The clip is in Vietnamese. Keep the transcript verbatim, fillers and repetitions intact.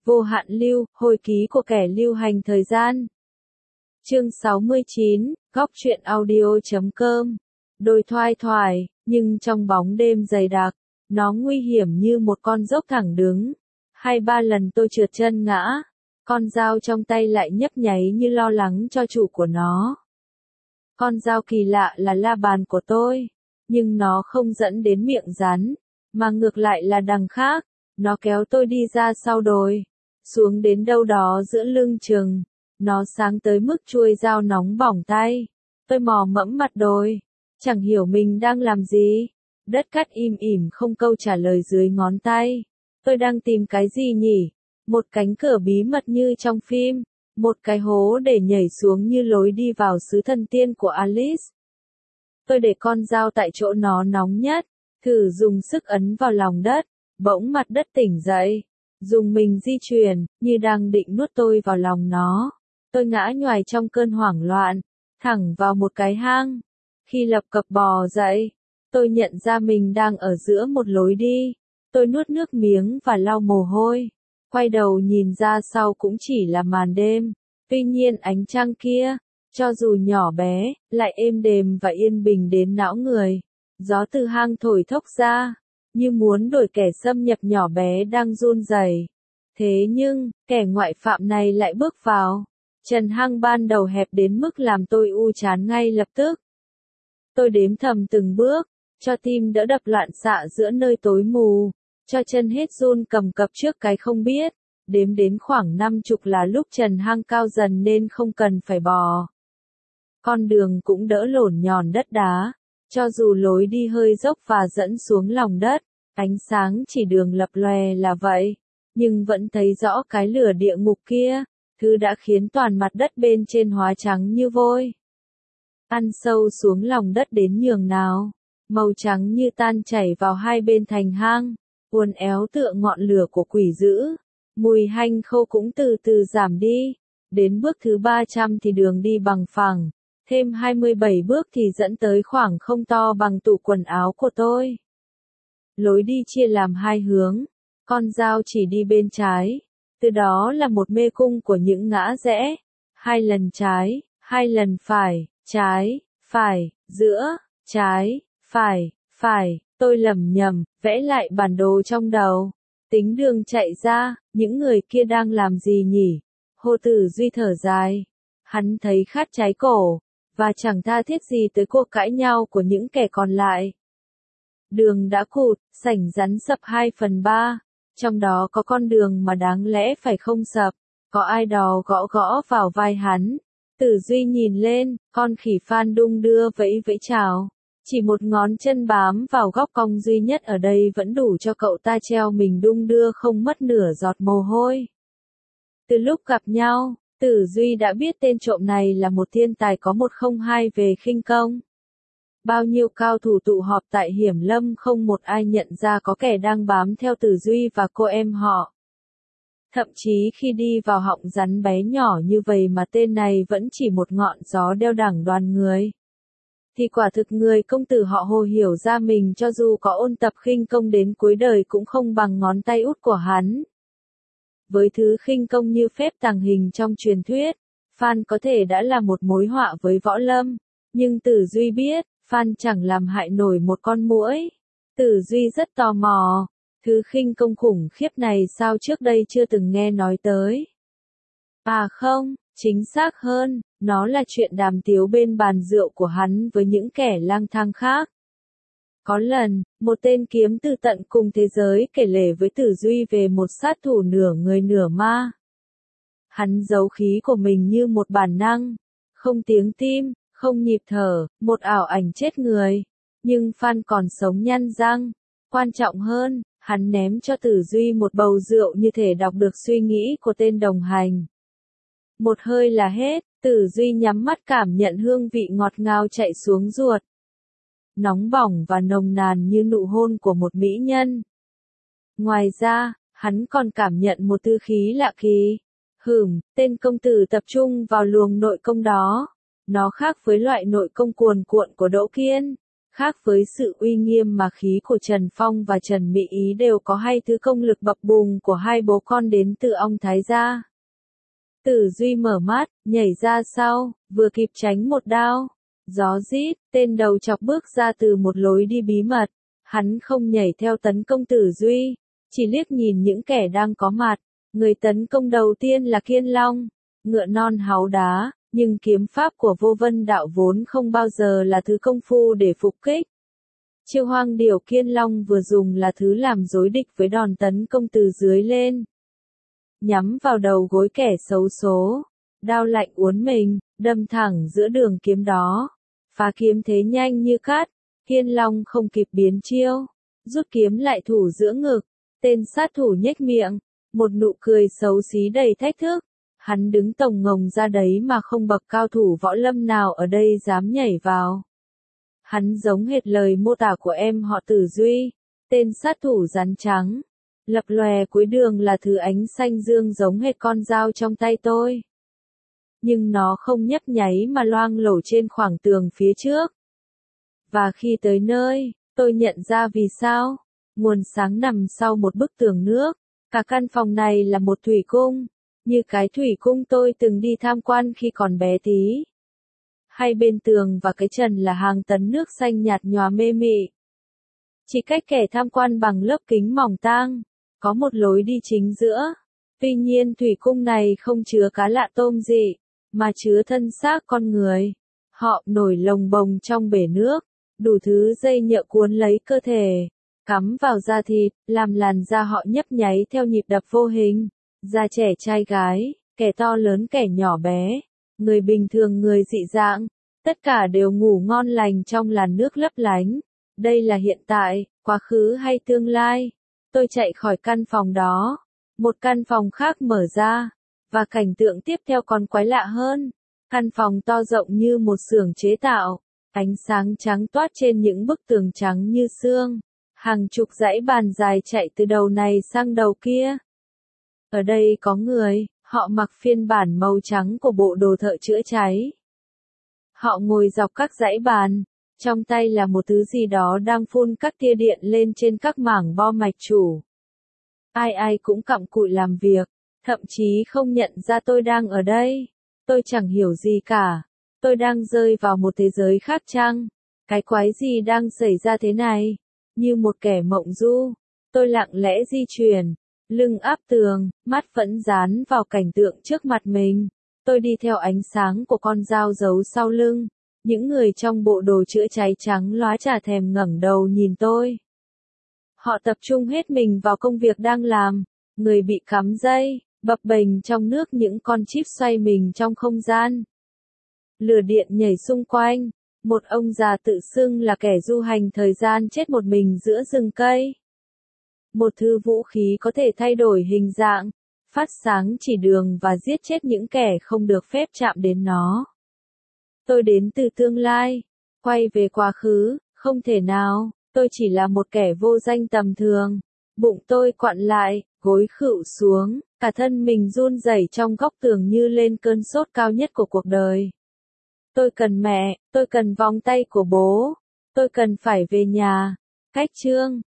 Vô hạn lưu, hồi ký của kẻ lưu hành thời gian. Chương sáu mươi chín, góc truyện audio chấm com. Đôi thoai thoải, nhưng trong bóng đêm dày đặc, nó nguy hiểm như một con dốc thẳng đứng. Hai ba lần tôi trượt chân ngã, con dao trong tay lại nhấp nháy như lo lắng cho chủ của nó. Con dao kỳ lạ là la bàn của tôi, nhưng nó không dẫn đến miệng rắn, mà ngược lại là đằng khác, nó kéo tôi đi ra sau đồi, xuống đến đâu đó giữa lưng chừng, nó sáng tới mức chuôi dao nóng bỏng tay. Tôi mò mẫm mặt đồi, chẳng hiểu mình đang làm gì, đất cát im ỉm không câu trả lời dưới ngón tay. Tôi đang tìm cái gì nhỉ? Một cánh cửa bí mật như trong phim, một cái hố để nhảy xuống như lối đi vào xứ thần tiên của Alice. Tôi để con dao tại chỗ nó nóng nhất, thử dùng sức ấn vào lòng đất, bỗng mặt đất tỉnh dậy, dùng mình di chuyển, như đang định nuốt tôi vào lòng nó. Tôi ngã nhoài trong cơn hoảng loạn, thẳng vào một cái hang. Khi lập cập bò dậy, tôi nhận ra mình đang ở giữa một lối đi. Tôi nuốt nước miếng và lau mồ hôi. Quay đầu nhìn ra sau cũng chỉ là màn đêm. Tuy nhiên ánh trăng kia, cho dù nhỏ bé, lại êm đềm và yên bình đến não người. Gió từ hang thổi thốc ra, như muốn đuổi kẻ xâm nhập nhỏ bé đang run rẩy. Thế nhưng, kẻ ngoại phạm này lại bước vào. Trần hang ban đầu hẹp đến mức làm tôi u chán ngay lập tức. Tôi đếm thầm từng bước, cho tim đỡ đập loạn xạ giữa nơi tối mù, cho chân hết run cầm cập trước cái không biết. Đếm đến khoảng năm chục là lúc trần hang cao dần nên không cần phải bò. Con đường cũng đỡ lổn nhòn đất đá, cho dù lối đi hơi dốc và dẫn xuống lòng đất, ánh sáng chỉ đường lập lòe là vậy, nhưng vẫn thấy rõ cái lửa địa ngục kia, thứ đã khiến toàn mặt đất bên trên hóa trắng như vôi. Ăn sâu xuống lòng đất đến nhường nào, màu trắng như tan chảy vào hai bên thành hang, uốn éo tựa ngọn lửa của quỷ dữ. Mùi hanh khô cũng từ từ giảm đi, đến bước thứ ba trăm thì đường đi bằng phẳng, thêm hai mươi bảy bước thì dẫn tới khoảng không to bằng tủ quần áo của tôi. Lối đi chia làm hai hướng, con dao chỉ đi bên trái, từ đó là một mê cung của những ngã rẽ, hai lần trái, hai lần phải, trái, phải, giữa, trái, phải, phải, tôi lầm nhầm, vẽ lại bản đồ trong đầu. Tính đường chạy ra, những người kia đang làm gì nhỉ? Hồ Tử Duy thở dài. Hắn thấy khát cháy cổ, và chẳng tha thiết gì tới cuộc cãi nhau của những kẻ còn lại. Đường đã cụt, sảnh rắn sập hai phần ba, trong đó có con đường mà đáng lẽ phải không sập, có ai đó gõ gõ vào vai hắn. Tử Duy nhìn lên, con khỉ Phan đung đưa vẫy vẫy chào. Chỉ một ngón chân bám vào góc cong duy nhất ở đây vẫn đủ cho cậu ta treo mình đung đưa không mất nửa giọt mồ hôi. Từ lúc gặp nhau, Tử Duy đã biết tên trộm này là một thiên tài có một không hai về khinh công. Bao nhiêu cao thủ tụ họp tại Hiểm Lâm không một ai nhận ra có kẻ đang bám theo Tử Duy và cô em họ. Thậm chí khi đi vào họng rắn bé nhỏ như vậy mà tên này vẫn chỉ một ngọn gió đeo đẳng đoàn người. Thì quả thực người công tử họ Hồ hiểu ra mình cho dù có ôn tập khinh công đến cuối đời cũng không bằng ngón tay út của hắn. Với thứ khinh công như phép tàng hình trong truyền thuyết, Phan có thể đã là một mối họa với võ lâm, nhưng Tử Duy biết, Phan chẳng làm hại nổi một con muỗi. Tử Duy rất tò mò, thứ khinh công khủng khiếp này sao trước đây chưa từng nghe nói tới. À không, chính xác hơn, nó là chuyện đàm tiếu bên bàn rượu của hắn với những kẻ lang thang khác. Có lần, một tên kiếm từ tận cùng thế giới kể lể với Tử Duy về một sát thủ nửa người nửa ma. Hắn giấu khí của mình như một bản năng, không tiếng tim, không nhịp thở, một ảo ảnh chết người. Nhưng Phan còn sống nhăn răng. Quan trọng hơn, hắn ném cho Tử Duy một bầu rượu như thể đọc được suy nghĩ của tên đồng hành. Một hơi là hết, Tử Duy nhắm mắt cảm nhận hương vị ngọt ngào chạy xuống ruột. Nóng bỏng và nồng nàn như nụ hôn của một mỹ nhân. Ngoài ra, hắn còn cảm nhận một tư khí lạ kỳ. Hửm, tên công tử tập trung vào luồng nội công đó. Nó khác với loại nội công cuồn cuộn của Đỗ Kiên. Khác với sự uy nghiêm mà khí của Trần Phong và Trần Mỹ Ý đều có hay thứ công lực bập bùng của hai bố con đến từ ông Thái gia. Tử Duy mở mắt, nhảy ra sau, vừa kịp tránh một đao. Gió rít, tên đầu chọc bước ra từ một lối đi bí mật. Hắn không nhảy theo tấn công Tử Duy, chỉ liếc nhìn những kẻ đang có mặt. Người tấn công đầu tiên là Kiên Long, ngựa non háu đá, nhưng kiếm pháp của Vô Vân Đạo vốn không bao giờ là thứ công phu để phục kích. Chiêu Hoang Điểu Kiên Long vừa dùng là thứ làm rối địch với đòn tấn công từ dưới lên. Nhắm vào đầu gối kẻ xấu số, đao lạnh uốn mình, đâm thẳng giữa đường kiếm đó. Phá kiếm thế nhanh như cát, Kiên Long không kịp biến chiêu, rút kiếm lại thủ giữa ngực, tên sát thủ nhếch miệng, một nụ cười xấu xí đầy thách thức. Hắn đứng tồng ngồng ra đấy mà không bậc cao thủ võ lâm nào ở đây dám nhảy vào. Hắn giống hệt lời mô tả của em họ Tử Duy, tên sát thủ rắn trắng. Lập lòe cuối đường là thứ ánh xanh dương giống hệt con dao trong tay tôi. Nhưng nó không nhấp nháy mà loang lổ trên khoảng tường phía trước. Và khi tới nơi, tôi nhận ra vì sao. Nguồn sáng nằm sau một bức tường nước. Cả căn phòng này là một thủy cung, như cái thủy cung tôi từng đi tham quan khi còn bé tí. Hai bên tường và cái trần là hàng tấn nước xanh nhạt nhòa mê mị. Chỉ cách kẻ tham quan bằng lớp kính mỏng tang, có một lối đi chính giữa. Tuy nhiên thủy cung này không chứa cá lạ tôm gì, mà chứa thân xác con người. Họ nổi lồng bồng trong bể nước, đủ thứ dây nhợ cuốn lấy cơ thể, cắm vào da thịt, làm làn da họ nhấp nháy theo nhịp đập vô hình. Da trẻ trai gái, kẻ to lớn kẻ nhỏ bé, người bình thường người dị dạng, tất cả đều ngủ ngon lành trong làn nước lấp lánh. Đây là hiện tại, quá khứ hay tương lai? Tôi chạy khỏi căn phòng đó. Một căn phòng khác mở ra, và cảnh tượng tiếp theo còn quái lạ hơn. Căn phòng to rộng như một xưởng chế tạo, ánh sáng trắng toát trên những bức tường trắng như xương. Hàng chục dãy bàn dài chạy từ đầu này sang đầu kia. Ở đây có người, họ mặc phiên bản màu trắng của bộ đồ thợ chữa cháy. Họ ngồi dọc các dãy bàn, trong tay là một thứ gì đó đang phun các tia điện lên trên các mảng bo mạch chủ. Ai ai cũng cặm cụi làm việc, thậm chí không nhận ra tôi đang ở đây. Tôi chẳng hiểu gì cả. Tôi đang rơi vào một thế giới khác chăng? Cái quái gì đang xảy ra thế này? Như một kẻ mộng du, tôi lặng lẽ di chuyển, lưng áp tường, mắt vẫn dán vào cảnh tượng trước mặt mình. Tôi đi theo ánh sáng của con dao giấu sau lưng. Những người trong bộ đồ chữa cháy trắng lóa chả thèm ngẩng đầu nhìn tôi. Họ tập trung hết mình vào công việc đang làm. Người bị cắm dây, bập bềnh trong nước, những con chip xoay mình trong không gian. Lửa điện nhảy xung quanh. Một ông già tự xưng là kẻ du hành thời gian chết một mình giữa rừng cây. Một thứ vũ khí có thể thay đổi hình dạng, phát sáng chỉ đường và giết chết những kẻ không được phép chạm đến nó. Tôi đến từ tương lai, quay về quá khứ, không thể nào, tôi chỉ là một kẻ vô danh tầm thường. Bụng tôi quặn lại, gối khuỵu xuống, cả thân mình run rẩy trong góc tường như lên cơn sốt cao nhất của cuộc đời. Tôi cần mẹ, tôi cần vòng tay của bố, tôi cần phải về nhà. Cách chương